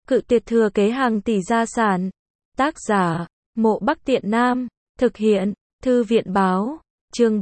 Cự tuyệt thừa kế hàng tỷ gia sản. Tác giả, Mộ Bắc Tiện Nam. Thực hiện, Thư viện báo. Chương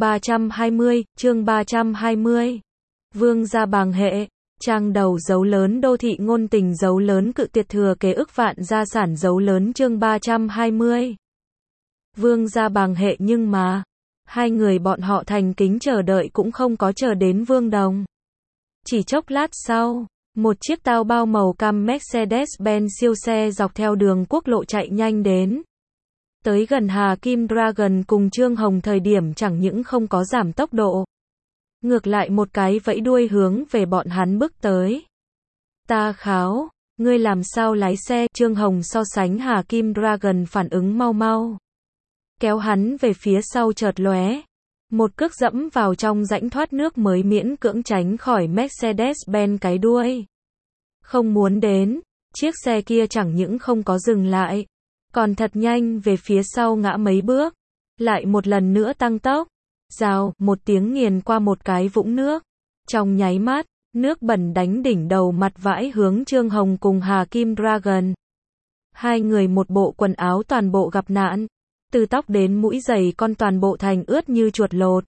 320. Vương gia bàng hệ. Trang đầu dấu lớn đô thị ngôn tình dấu lớn cự tuyệt thừa kế ức vạn gia sản dấu lớn chương 320. Vương gia bàng hệ nhưng mà, hai người bọn họ thành kính chờ đợi cũng không có chờ đến Vương Đồng. Chỉ chốc lát sau, một chiếc tao bao màu cam Mercedes-Benz siêu xe dọc theo đường quốc lộ chạy nhanh đến. Tới gần Hà Kim Dragon cùng Trương Hồng thời điểm chẳng những không có giảm tốc độ. Ngược lại một cái vẫy đuôi hướng về bọn hắn bước tới. Ta kháo, ngươi làm sao lái xe, Trương Hồng so sánh Hà Kim Dragon phản ứng mau mau. Kéo hắn về phía sau chợt lóe. Một cước dẫm vào trong rãnh thoát nước mới miễn cưỡng tránh khỏi Mercedes-Benz cái đuôi. Không muốn đến, chiếc xe kia chẳng những không có dừng lại, còn thật nhanh về phía sau ngã mấy bước. Lại một lần nữa tăng tốc. Rào, một tiếng nghiền qua một cái vũng nước. Trong nháy mắt, nước bẩn đánh đỉnh đầu mặt vãi hướng Trương Hồng cùng Hà Kim Dragon. Hai người một bộ quần áo toàn bộ gặp nạn. Từ tóc đến mũi giày con toàn bộ thành ướt như chuột lột.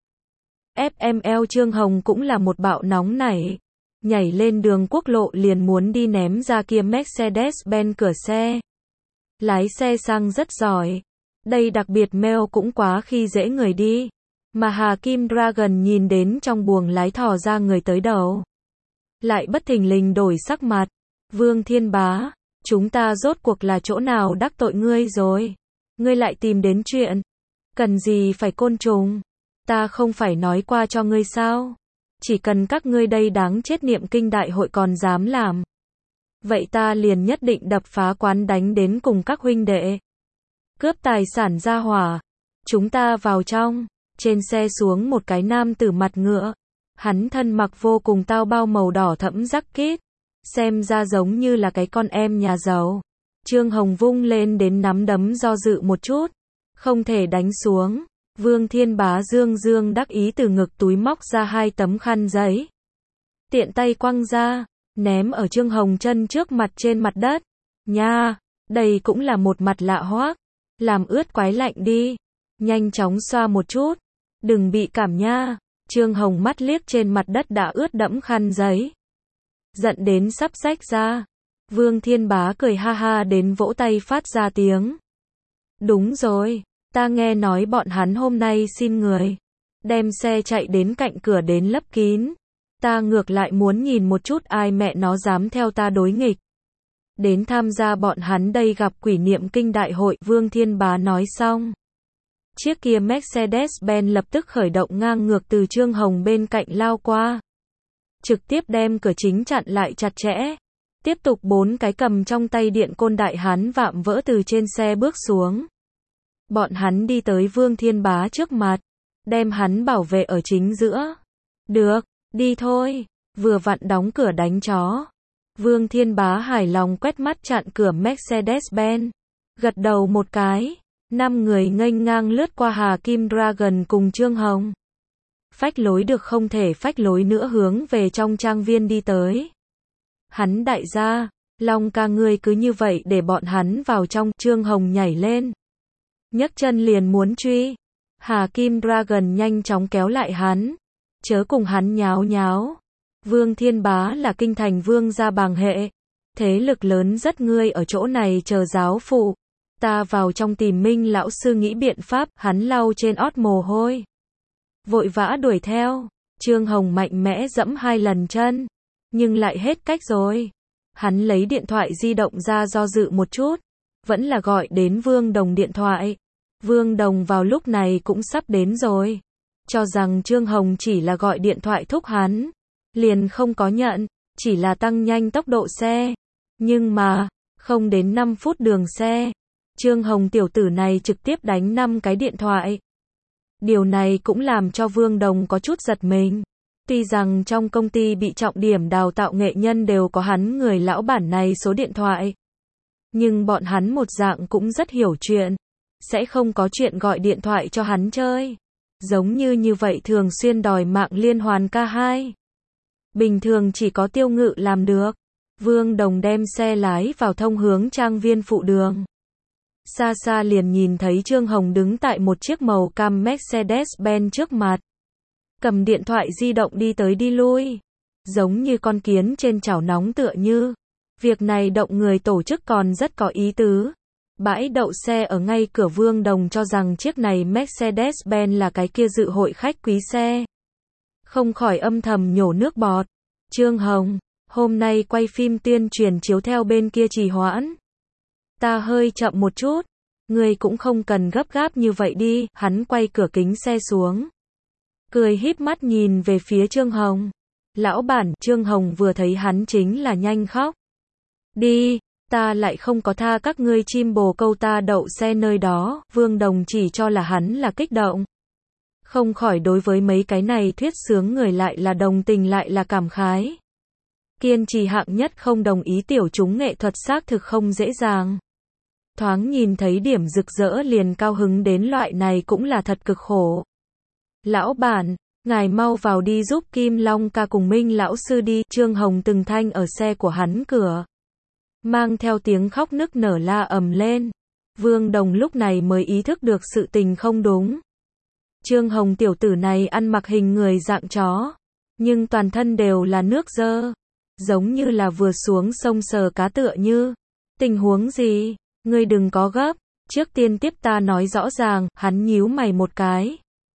FML Trương Hồng cũng là một bạo nóng nảy. Nhảy lên đường quốc lộ liền muốn đi ném ra kia Mercedes-Benz cửa xe. Lái xe xăng rất giỏi. Đây đặc biệt Mel cũng quá khi dễ người đi. Mà Hà Kim Dragon nhìn đến trong buồng lái thò ra người tới đầu. Lại bất thình lình đổi sắc mặt. Vương Thiên Bá, chúng ta rốt cuộc là chỗ nào đắc tội ngươi rồi? Ngươi lại tìm đến chuyện. Cần gì phải côn trùng? Ta không phải nói qua cho ngươi sao? Chỉ cần các ngươi đây đáng chết niệm kinh đại hội còn dám làm. Vậy ta liền nhất định đập phá quán đánh đến cùng các huynh đệ. Cướp tài sản ra hỏa. Chúng ta vào trong. Trên xe xuống một cái nam tử mặt ngựa. Hắn thân mặc vô cùng tao bao màu đỏ thẫm jacket. Xem ra giống như là cái con em nhà giàu. Trương Hồng vung lên đến nắm đấm do dự một chút. Không thể đánh xuống. Vương Thiên Bá dương đắc ý từ ngực túi móc ra hai tấm khăn giấy. Tiện tay quăng ra. Ném ở Trương Hồng chân trước mặt trên mặt đất. Nha, đây cũng là một mặt lạ hoắc. Làm ướt quái lạnh đi. Nhanh chóng xoa một chút. Đừng bị cảm nha. Trương Hồng mắt liếc trên mặt đất đã ướt đẫm khăn giấy. Giận đến sắp rách ra. Vương Thiên Bá cười ha ha đến vỗ tay phát ra tiếng. Đúng rồi, ta nghe nói bọn hắn hôm nay xin người. Đem xe chạy đến cạnh cửa đến lấp kín. Ta ngược lại muốn nhìn một chút ai mẹ nó dám theo ta đối nghịch. Đến tham gia bọn hắn đây gặp quỷ niệm kinh đại hội, Vương Thiên Bá nói xong. Chiếc kia Mercedes-Benz lập tức khởi động ngang ngược từ Trương Hồng bên cạnh lao qua. Trực tiếp đem cửa chính chặn lại chặt chẽ. Tiếp tục bốn cái cầm trong tay điện côn đại hán vạm vỡ từ trên xe bước xuống. Bọn hắn đi tới Vương Thiên Bá trước mặt. Đem hắn bảo vệ ở chính giữa. Được, đi thôi. Vừa vặn đóng cửa đánh chó. Vương Thiên Bá hài lòng quét mắt chặn cửa Mercedes-Benz. Gật đầu một cái. 5 người nghênh ngang lướt qua Hà Kim Dragon cùng Trương Hồng. Phách lối được không thể phách lối nữa hướng về trong trang viên đi tới. Hắn đại gia, Long ca ngươi cứ như vậy để bọn hắn vào trong, Trương Hồng nhảy lên. Nhấc chân liền muốn truy. Hà Kim Dragon nhanh chóng kéo lại hắn. Chớ cùng hắn nháo nháo. Vương Thiên Bá là kinh thành vương gia bàng hệ. Thế lực lớn rất ngươi ở chỗ này chờ giáo phụ. Ta vào trong tìm Minh lão sư nghĩ biện pháp, hắn lau trên ót mồ hôi. Vội vã đuổi theo. Trương Hồng mạnh mẽ dẫm 2 lần chân. Nhưng lại hết cách rồi. Hắn lấy điện thoại di động ra do dự một chút. Vẫn là gọi đến Vương Đồng điện thoại. Vương Đồng vào lúc này cũng sắp đến rồi. Cho rằng Trương Hồng chỉ là gọi điện thoại thúc hắn. Liền không có nhận. Chỉ là tăng nhanh tốc độ xe. Nhưng mà, không đến 5 phút đường xe. Trương Hồng tiểu tử này trực tiếp đánh 5 cái điện thoại. Điều này cũng làm cho Vương Đồng có chút giật mình. Tuy rằng trong công ty bị trọng điểm đào tạo nghệ nhân đều có hắn người lão bản này số điện thoại. Nhưng bọn hắn một dạng cũng rất hiểu chuyện. Sẽ không có chuyện gọi điện thoại cho hắn chơi. Giống như vậy thường xuyên đòi mạng liên hoàn K2. Bình thường chỉ có Tiêu Ngự làm được. Vương Đồng đem xe lái vào thông hướng trang viên phụ đường. Xa xa liền nhìn thấy Trương Hồng đứng tại một chiếc màu cam Mercedes-Benz trước mặt. Cầm điện thoại di động đi tới đi lui. Giống như con kiến trên chảo nóng tựa như. Việc này động người tổ chức còn rất có ý tứ. Bãi đậu xe ở ngay cửa Vương Đồng cho rằng chiếc này Mercedes-Benz là cái kia dự hội khách quý xe. Không khỏi âm thầm nhổ nước bọt. Trương Hồng, hôm nay quay phim tuyên truyền chiếu theo bên kia trì hoãn. Ta hơi chậm một chút. Ngươi cũng không cần gấp gáp như vậy đi. Hắn quay cửa kính xe xuống. Cười híp mắt nhìn về phía Trương Hồng. Lão bản, Trương Hồng vừa thấy hắn chính là nhanh khóc. Đi, ta lại không có tha các ngươi chim bồ câu ta đậu xe nơi đó. Vương Đồng chỉ cho là hắn là kích động. Không khỏi đối với mấy cái này thuyết sướng người lại là đồng tình lại là cảm khái. Kiên trì hạng nhất không đồng ý tiểu chúng nghệ thuật xác thực không dễ dàng. Thoáng nhìn thấy điểm rực rỡ liền cao hứng đến loại này cũng là thật cực khổ. Lão bản, ngài mau vào đi giúp Kim Long ca cùng Minh lão sư đi. Trương Hồng từng thanh ở xe của hắn cửa. Mang theo tiếng khóc nức nở la ầm lên. Vương Đồng lúc này mới ý thức được sự tình không đúng. Trương Hồng tiểu tử này ăn mặc hình người dạng chó. Nhưng toàn thân đều là nước dơ. Giống như là vừa xuống sông sờ cá tựa như. Tình huống gì? Ngươi đừng có gấp. Trước tiên tiếp ta nói rõ ràng. Hắn nhíu mày một cái.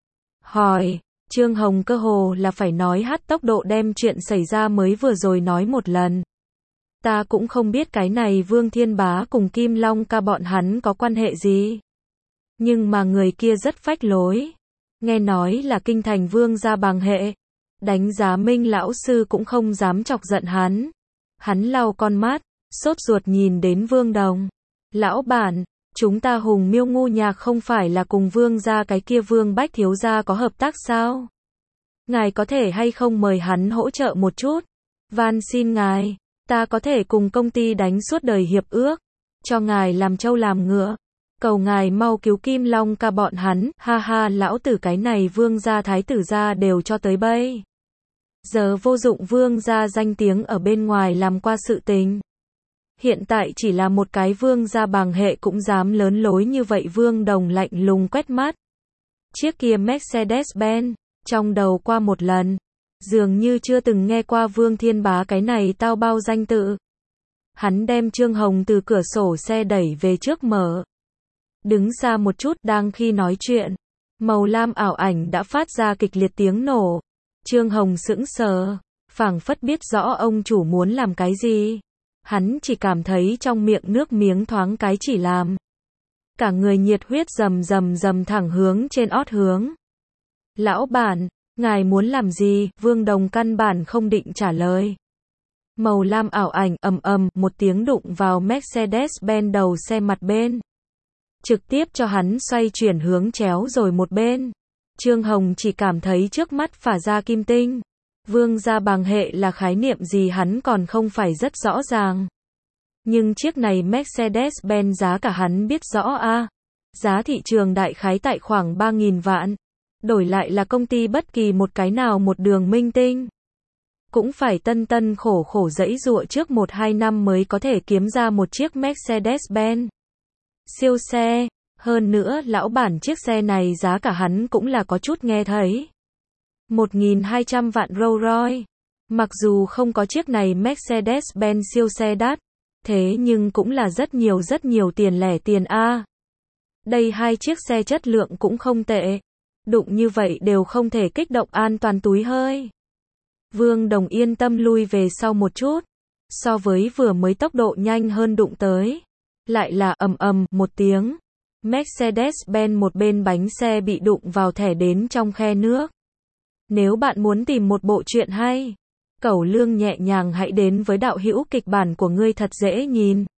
Hỏi. Trương Hồng cơ hồ là phải nói hát tốc độ đem chuyện xảy ra mới vừa rồi nói một lần. Ta cũng không biết cái này Vương Thiên Bá cùng Kim Long ca bọn hắn có quan hệ gì. Nhưng mà người kia rất phách lối. Nghe nói là kinh thành Vương gia bằng hệ. Đánh giá Minh lão sư cũng không dám chọc giận hắn. Hắn lau con mắt, sốt ruột nhìn đến Vương Đồng. Lão bản, chúng ta Hùng Miêu Ngu Nhạc không phải là cùng Vương gia cái kia Vương Bách thiếu gia có hợp tác sao? Ngài có thể hay không mời hắn hỗ trợ một chút? Van xin ngài, ta có thể cùng công ty đánh suốt đời hiệp ước, cho ngài làm trâu làm ngựa. Cầu ngài mau cứu Kim Long ca bọn hắn, ha ha, lão tử cái này Vương gia thái tử gia đều cho tới bây giờ vô dụng, Vương gia danh tiếng ở bên ngoài làm qua sự tình. Hiện tại chỉ là một cái Vương gia bằng hệ cũng dám lớn lối như vậy. Vương Đồng lạnh lùng quét mắt chiếc kia Mercedes-Benz, trong đầu qua một lần, dường như chưa từng nghe qua Vương Thiên Bá cái này tao bao danh tự. Hắn đem Trương Hồng từ cửa sổ xe đẩy về trước mở. Đứng xa một chút, đang khi nói chuyện, màu lam ảo ảnh đã phát ra kịch liệt tiếng nổ. Trương Hồng sững sờ, phảng phất biết rõ ông chủ muốn làm cái gì. Hắn chỉ cảm thấy trong miệng nước miếng thoáng cái chỉ làm. Cả người nhiệt huyết rầm rầm rầm thẳng hướng trên ót hướng. Lão bản, ngài muốn làm gì? Vương Đồng căn bản không định trả lời. Màu lam ảo ảnh ầm ầm một tiếng đụng vào Mercedes-Benz đầu xe mặt bên. Trực tiếp cho hắn xoay chuyển hướng chéo rồi một bên. Trương Hồng chỉ cảm thấy trước mắt phả ra kim tinh. Vương gia bằng hệ là khái niệm gì hắn còn không phải rất rõ ràng. Nhưng chiếc này Mercedes-Benz giá cả hắn biết rõ a. Giá thị trường đại khái tại khoảng 3.000 vạn. Đổi lại là công ty bất kỳ một cái nào một đường minh tinh. Cũng phải tân tân khổ khổ giãy giụa trước 1-2 năm mới có thể kiếm ra một chiếc Mercedes-Benz. Siêu xe. Hơn nữa lão bản chiếc xe này giá cả hắn cũng là có chút nghe thấy. 1.200 vạn Rolls Royce. Mặc dù không có chiếc này Mercedes-Benz siêu xe đắt, thế nhưng cũng là rất nhiều tiền lẻ tiền A. Đây hai chiếc xe chất lượng cũng không tệ. Đụng như vậy đều không thể kích động an toàn túi hơi. Vương Đồng yên tâm lui về sau một chút. So với vừa mới tốc độ nhanh hơn đụng tới. Lại là ầm ầm một tiếng. Mercedes-Benz một bên bánh xe bị đụng vào thẻ đến trong khe nước. Nếu bạn muốn tìm một bộ truyện hay, cẩu lương nhẹ nhàng hãy đến với đạo hữu kịch bản của ngươi thật dễ nhìn.